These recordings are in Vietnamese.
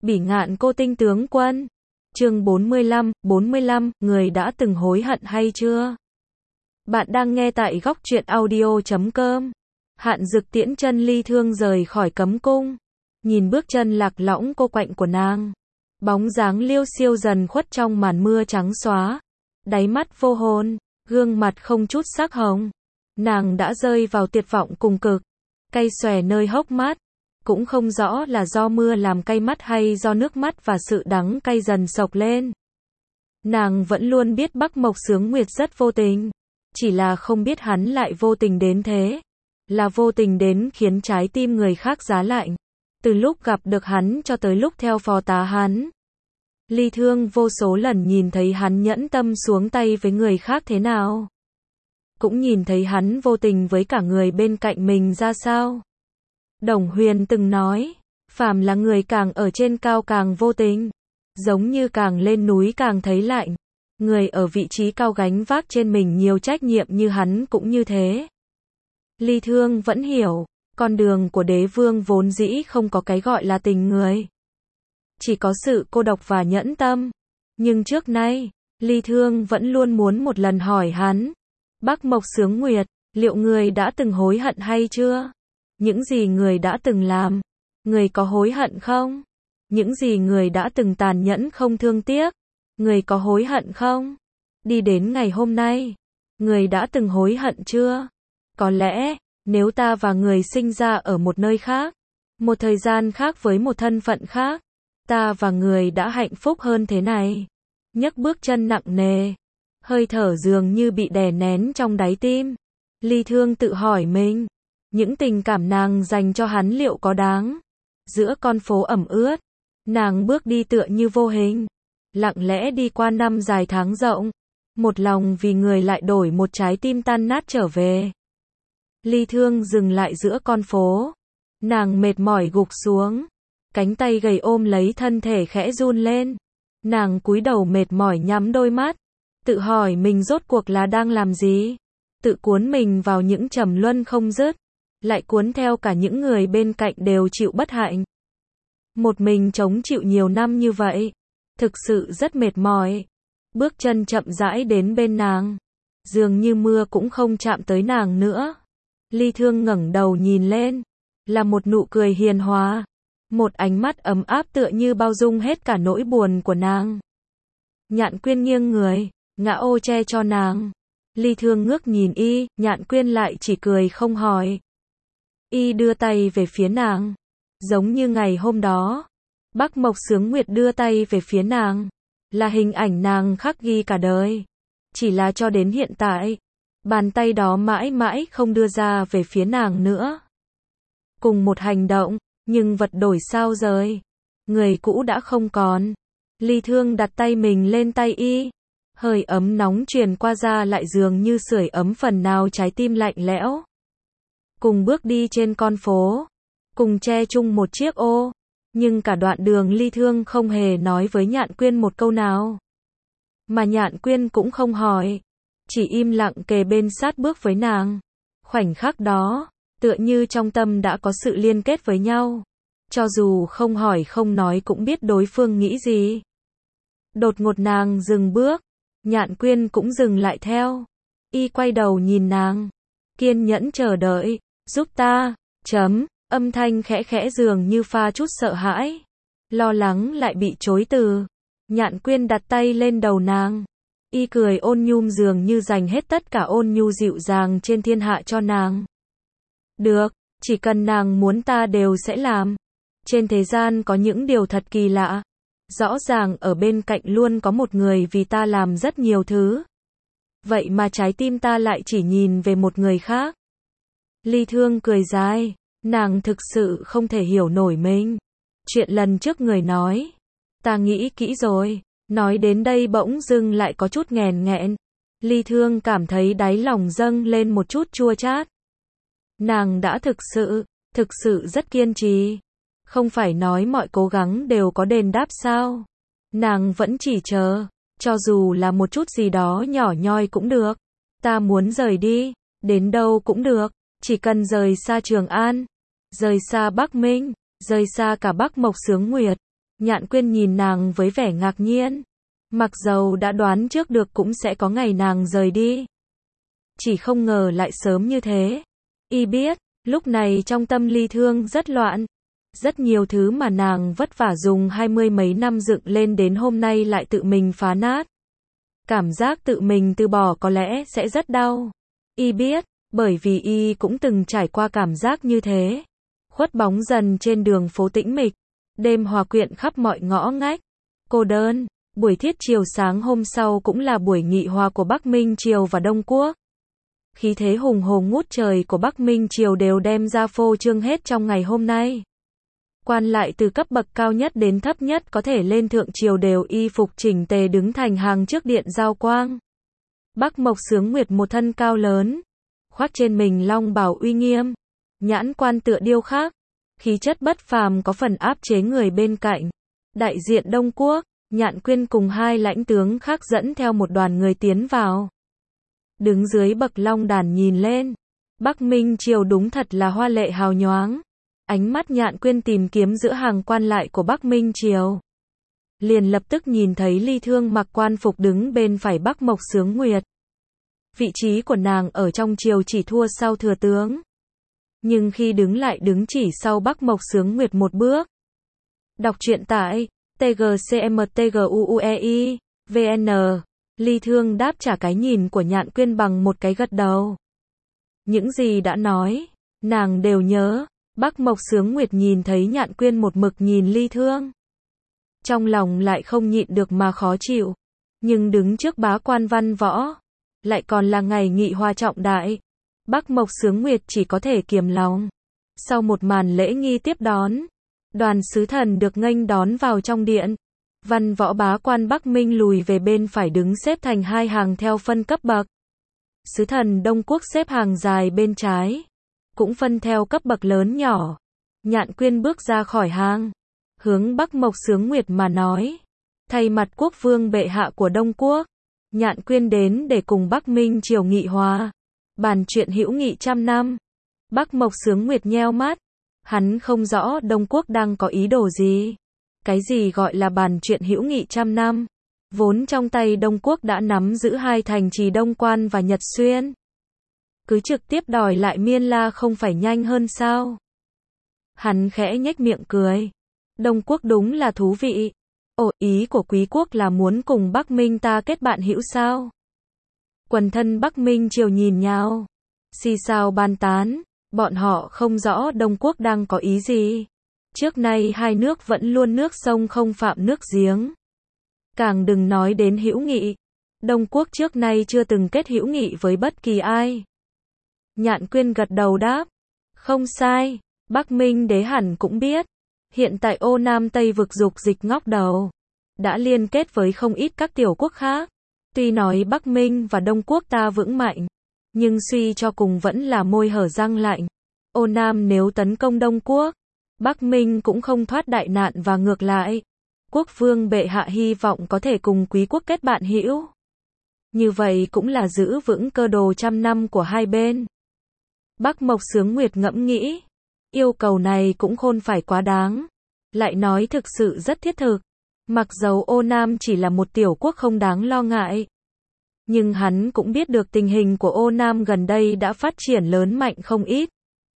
Bỉ ngạn cô tinh tướng quân. Chương 45, người đã từng hối hận hay chưa? Bạn đang nghe tại góc truyện audio.com. Hạn Dực tiễn chân Ly Thương rời khỏi cấm cung. Nhìn bước chân lạc lõng cô quạnh của nàng. Bóng dáng liêu xiêu dần khuất trong màn mưa trắng xóa. Đáy mắt vô hồn, gương mặt không chút sắc hồng. Nàng đã rơi vào tuyệt vọng cùng cực. Cay xòe nơi hốc mắt. Cũng không rõ là do mưa làm cay mắt hay do nước mắt và sự đắng cay dần xộc lên. Nàng vẫn luôn biết Bắc Mộc Xướng Nguyệt rất vô tình. Chỉ là không biết hắn lại vô tình đến thế. Là vô tình đến khiến trái tim người khác giá lạnh. Từ lúc gặp được hắn cho tới lúc theo phò tá hắn. Ly Thương vô số lần nhìn thấy hắn nhẫn tâm xuống tay với người khác thế nào. Cũng nhìn thấy hắn vô tình với cả người bên cạnh mình ra sao. Đồng Huyền từng nói, phàm là người càng ở trên cao càng vô tình, giống như càng lên núi càng thấy lạnh. Người ở vị trí cao gánh vác trên mình nhiều trách nhiệm như hắn cũng như thế. Ly Thương vẫn hiểu, con đường của đế vương vốn dĩ không có cái gọi là tình người. Chỉ có sự cô độc và nhẫn tâm. Nhưng trước nay, Ly Thương vẫn luôn muốn một lần hỏi hắn. Bắc Mộc Xướng Nguyệt, liệu người đã từng hối hận hay chưa? Những gì người đã từng làm, người có hối hận không? Những gì người đã từng tàn nhẫn không thương tiếc, người có hối hận không? Đi đến ngày hôm nay, người đã từng hối hận chưa? Có lẽ, nếu ta và người sinh ra ở một nơi khác, một thời gian khác với một thân phận khác, ta và người đã hạnh phúc hơn thế này. Nhấc bước chân nặng nề, hơi thở dường như bị đè nén trong đáy tim. Ly Thương tự hỏi mình, những tình cảm nàng dành cho hắn liệu có đáng? Giữa con phố ẩm ướt, nàng bước đi tựa như vô hình, lặng lẽ đi qua năm dài tháng rộng, một lòng vì người lại đổi một trái tim tan nát trở về. Ly Thương dừng lại giữa con phố, nàng mệt mỏi gục xuống, cánh tay gầy ôm lấy thân thể khẽ run lên. Nàng cúi đầu mệt mỏi nhắm đôi mắt, tự hỏi mình rốt cuộc là đang làm gì, tự cuốn mình vào những trầm luân không dứt. Lại cuốn theo cả những người bên cạnh đều chịu bất hạnh. Một mình chống chịu nhiều năm như vậy, thực sự rất mệt mỏi. Bước chân chậm rãi đến bên nàng, dường như mưa cũng không chạm tới nàng nữa. Ly Thương ngẩng đầu nhìn lên, là một nụ cười hiền hòa, một ánh mắt ấm áp tựa như bao dung hết cả nỗi buồn của nàng. Nhạn Quyên nghiêng người, ngã ô che cho nàng. Ly Thương ngước nhìn y, Nhạn Quyên lại chỉ cười không hỏi. Y đưa tay về phía nàng, giống như ngày hôm đó. Bắc Mộc Xướng Nguyệt đưa tay về phía nàng, là hình ảnh nàng khắc ghi cả đời. Chỉ là cho đến hiện tại, bàn tay đó mãi mãi không đưa ra về phía nàng nữa. Cùng một hành động, nhưng vật đổi sao rời. Người cũ đã không còn. Ly Thương đặt tay mình lên tay y. Hơi ấm nóng truyền qua da lại dường như sưởi ấm phần nào trái tim lạnh lẽo. Cùng bước đi trên con phố, cùng che chung một chiếc ô, nhưng cả đoạn đường Ly Thương không hề nói với Nhạn Quyên một câu nào. Mà Nhạn Quyên cũng không hỏi, chỉ im lặng kề bên sát bước với nàng. Khoảnh khắc đó, tựa như trong tâm đã có sự liên kết với nhau. Cho dù không hỏi không nói cũng biết đối phương nghĩ gì. Đột ngột nàng dừng bước, Nhạn Quyên cũng dừng lại theo. Y quay đầu nhìn nàng, kiên nhẫn chờ đợi. Giúp ta, âm thanh khẽ khẽ dường như pha chút sợ hãi. Lo lắng lại bị chối từ. Nhạn Quyên đặt tay lên đầu nàng. Y cười ôn nhu dường như dành hết tất cả ôn nhu dịu dàng trên thiên hạ cho nàng. Được, chỉ cần nàng muốn ta đều sẽ làm. Trên thế gian có những điều thật kỳ lạ. Rõ ràng ở bên cạnh luôn có một người vì ta làm rất nhiều thứ. Vậy mà trái tim ta lại chỉ nhìn về một người khác. Ly Thương cười dài, nàng thực sự không thể hiểu nổi mình. Chuyện lần trước người nói, ta nghĩ kỹ rồi. Nói đến đây bỗng dưng lại có chút nghèn nghẹn. Ly Thương cảm thấy đáy lòng dâng lên một chút chua chát. Nàng đã thực sự rất kiên trì. Không phải nói mọi cố gắng đều có đền đáp sao? Nàng vẫn chỉ chờ, cho dù là một chút gì đó nhỏ nhoi cũng được. Ta muốn rời đi, đến đâu cũng được. Chỉ cần rời xa Trường An, rời xa Bắc Minh, rời xa cả Bắc Mộc Xướng Nguyệt, Nhạn Quyên nhìn nàng với vẻ ngạc nhiên. Mặc dầu đã đoán trước được cũng sẽ có ngày nàng rời đi. Chỉ không ngờ lại sớm như thế. Y biết, lúc này trong tâm Ly Thương rất loạn. Rất nhiều thứ mà nàng vất vả dùng 20 mấy năm dựng lên đến hôm nay lại tự mình phá nát. Cảm giác tự mình từ bỏ có lẽ sẽ rất đau. Y biết, bởi vì Y cũng từng trải qua cảm giác như thế. Khuất bóng dần trên đường phố tĩnh mịch. Đêm hòa quyện khắp mọi ngõ ngách. Cô đơn. Buổi thiết chiều sáng hôm sau cũng là buổi nghị hòa của Bắc Minh Triều và Đông Quốc. Khí thế hùng hồn ngút trời của Bắc Minh Triều đều đem ra phô trương hết trong ngày hôm nay. Quan lại từ cấp bậc cao nhất đến thấp nhất có thể lên thượng triều đều y phục chỉnh tề đứng thành hàng trước điện giao quang. Bắc Mộc Xướng Nguyệt một thân cao lớn, khoác trên mình long bào uy nghiêm, nhãn quan tựa điêu khắc, khí chất bất phàm có phần áp chế người bên cạnh. Đại diện Đông Quốc, Nhạn Quyên cùng hai lãnh tướng khác dẫn theo một đoàn người tiến vào. Đứng dưới bậc long đàn nhìn lên, Bắc Minh Triều đúng thật là hoa lệ hào nhoáng. Ánh mắt Nhạn Quyên tìm kiếm giữa hàng quan lại của Bắc Minh Triều. Liền lập tức nhìn thấy Ly Thương mặc quan phục đứng bên phải Bắc Mộc Xướng Nguyệt. Vị trí của nàng ở trong triều chỉ thua sau thừa tướng. Nhưng khi đứng lại đứng chỉ sau Bắc Mộc Xướng Nguyệt một bước. Đọc truyện tại tgcmtguuei vn. Ly Thương đáp trả cái nhìn của Nhạn Quyên bằng một cái gật đầu. Những gì đã nói, nàng đều nhớ. Bắc Mộc Xướng Nguyệt nhìn thấy Nhạn Quyên một mực nhìn Ly Thương. Trong lòng lại không nhịn được mà khó chịu. Nhưng đứng trước bá quan văn võ, lại còn là ngày nghị hòa trọng đại. Bắc Mộc Xướng Nguyệt chỉ có thể kiềm lòng. Sau một màn lễ nghi tiếp đón, đoàn sứ thần được nghênh đón vào trong điện. Văn võ bá quan Bắc Minh lùi về bên phải đứng xếp thành hai hàng theo phân cấp bậc. Sứ thần Đông Quốc xếp hàng dài bên trái, cũng phân theo cấp bậc lớn nhỏ. Nhạn Quyên bước ra khỏi hàng, hướng Bắc Mộc Xướng Nguyệt mà nói. Thay mặt quốc vương bệ hạ của Đông Quốc, Nhạn Quyên đến để cùng Bắc Minh Triều nghị hòa, bàn chuyện hữu nghị trăm năm. Bắc Mộc Xướng Nguyệt nheo mắt, hắn không rõ Đông Quốc đang có ý đồ gì. Cái gì gọi là bàn chuyện hữu nghị trăm năm? Vốn trong tay Đông Quốc đã nắm giữ hai thành trì Đông Quan và Nhật Xuyên. Cứ trực tiếp đòi lại Miên La không phải nhanh hơn sao? Hắn khẽ nhếch miệng cười. Đông Quốc đúng là thú vị. Ồ, ý của quý quốc là muốn cùng Bắc Minh ta kết bạn hữu sao? Quần thân Bắc Minh Triều nhìn nhau, xì xào bàn tán, bọn họ không rõ Đông Quốc đang có ý gì. Trước nay hai nước vẫn luôn nước sông không phạm nước giếng. Càng đừng nói đến hữu nghị. Đông Quốc trước nay chưa từng kết hữu nghị với bất kỳ ai. Nhạn Quyên gật đầu đáp. Không sai, Bắc Minh đế hẳn cũng biết. Hiện tại Ô Nam Tây vực dục dịch ngóc đầu. Đã liên kết với không ít các tiểu quốc khác. Tuy nói Bắc Minh và Đông Quốc ta vững mạnh, nhưng suy cho cùng vẫn là môi hở răng lạnh. Ô Nam nếu tấn công Đông Quốc, Bắc Minh cũng không thoát đại nạn và ngược lại. Quốc vương bệ hạ hy vọng có thể cùng quý quốc kết bạn hữu. Như vậy cũng là giữ vững cơ đồ trăm năm của hai bên. Bắc Mộc Xướng Nguyệt ngẫm nghĩ. Yêu cầu này cũng khôn phải quá đáng. Lại nói thực sự rất thiết thực. Mặc dầu Ô Nam chỉ là một tiểu quốc không đáng lo ngại. Nhưng hắn cũng biết được tình hình của Ô Nam gần đây đã phát triển lớn mạnh không ít.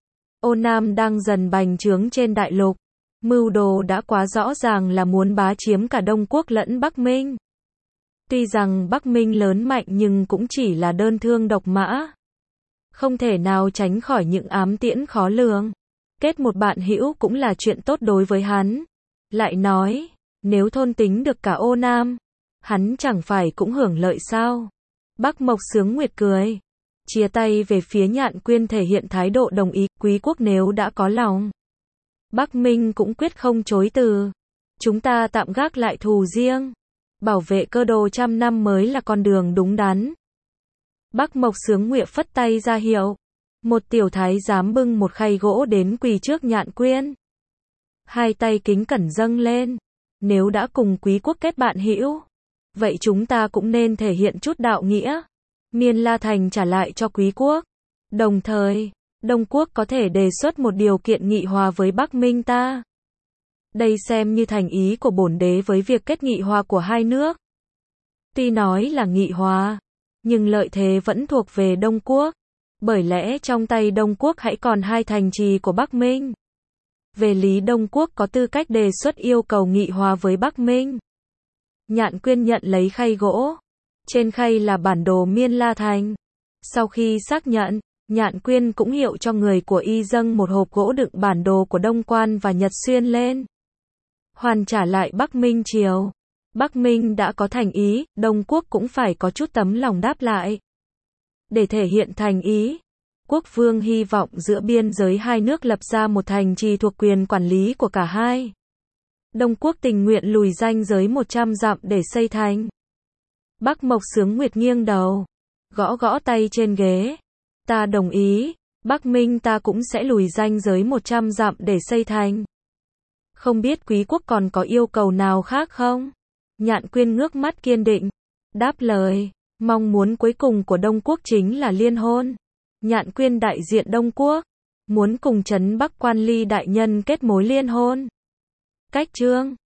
Ô Nam đang dần bành trướng trên đại lục. Mưu đồ đã quá rõ ràng là muốn bá chiếm cả Đông Quốc lẫn Bắc Minh. Tuy rằng Bắc Minh lớn mạnh nhưng cũng chỉ là đơn thương độc mã. Không thể nào tránh khỏi những ám tiễn khó lường. Kết một bạn hữu cũng là chuyện tốt đối với hắn. Lại nói, nếu thôn tính được cả Ô Nam, hắn chẳng phải cũng hưởng lợi sao? Bắc Mộc Xướng Nguyệt cười, chia tay về phía Nhạn Quyên thể hiện thái độ đồng ý, quý quốc nếu đã có lòng, Bắc Minh cũng quyết không chối từ. Chúng ta tạm gác lại thù riêng, bảo vệ cơ đồ trăm năm mới là con đường đúng đắn. Bắc Mộc Xướng Nguyệt phất tay ra hiệu. Một tiểu thái giám bưng một khay gỗ đến quỳ trước Nhạn Quyên. Hai tay kính cẩn dâng lên. Nếu đã cùng quý quốc kết bạn hữu, vậy chúng ta cũng nên thể hiện chút đạo nghĩa. Miên La Thành trả lại cho quý quốc. Đồng thời, Đông Quốc có thể đề xuất một điều kiện nghị hòa với Bắc Minh ta. Đây xem như thành ý của bổn đế với việc kết nghị hòa của hai nước. Tuy nói là nghị hòa, nhưng lợi thế vẫn thuộc về Đông Quốc. Bởi lẽ trong tay Đông Quốc hãy còn hai thành trì của Bắc Minh. Về lý Đông Quốc có tư cách đề xuất yêu cầu nghị hòa với Bắc Minh. Nhạn Quyên nhận lấy khay gỗ. Trên khay là bản đồ Miên La Thành. Sau khi xác nhận, Nhạn Quyên cũng hiệu cho người của y dâng một hộp gỗ đựng bản đồ của Đông Quan và Nhật Xuyên lên. Hoàn trả lại Bắc Minh triều. Bắc Minh đã có thành ý, Đông Quốc cũng phải có chút tấm lòng đáp lại. Để thể hiện thành ý, Quốc vương hy vọng giữa biên giới hai nước lập ra một thành trì thuộc quyền quản lý của cả hai. Đông Quốc tình nguyện lùi ranh giới 100 dặm để xây thành. Bắc Mộc Sướng Nguyệt nghiêng đầu, gõ gõ tay trên ghế. Ta đồng ý, Bắc Minh ta cũng sẽ lùi ranh giới 100 dặm để xây thành. Không biết quý quốc còn có yêu cầu nào khác không? Nhạn Quyên ngước mắt kiên định, đáp lời, mong muốn cuối cùng của Đông Quốc chính là liên hôn. Nhạn Quyên đại diện Đông Quốc, muốn cùng Trấn Bắc Quan Ly đại nhân kết mối liên hôn. Cách chương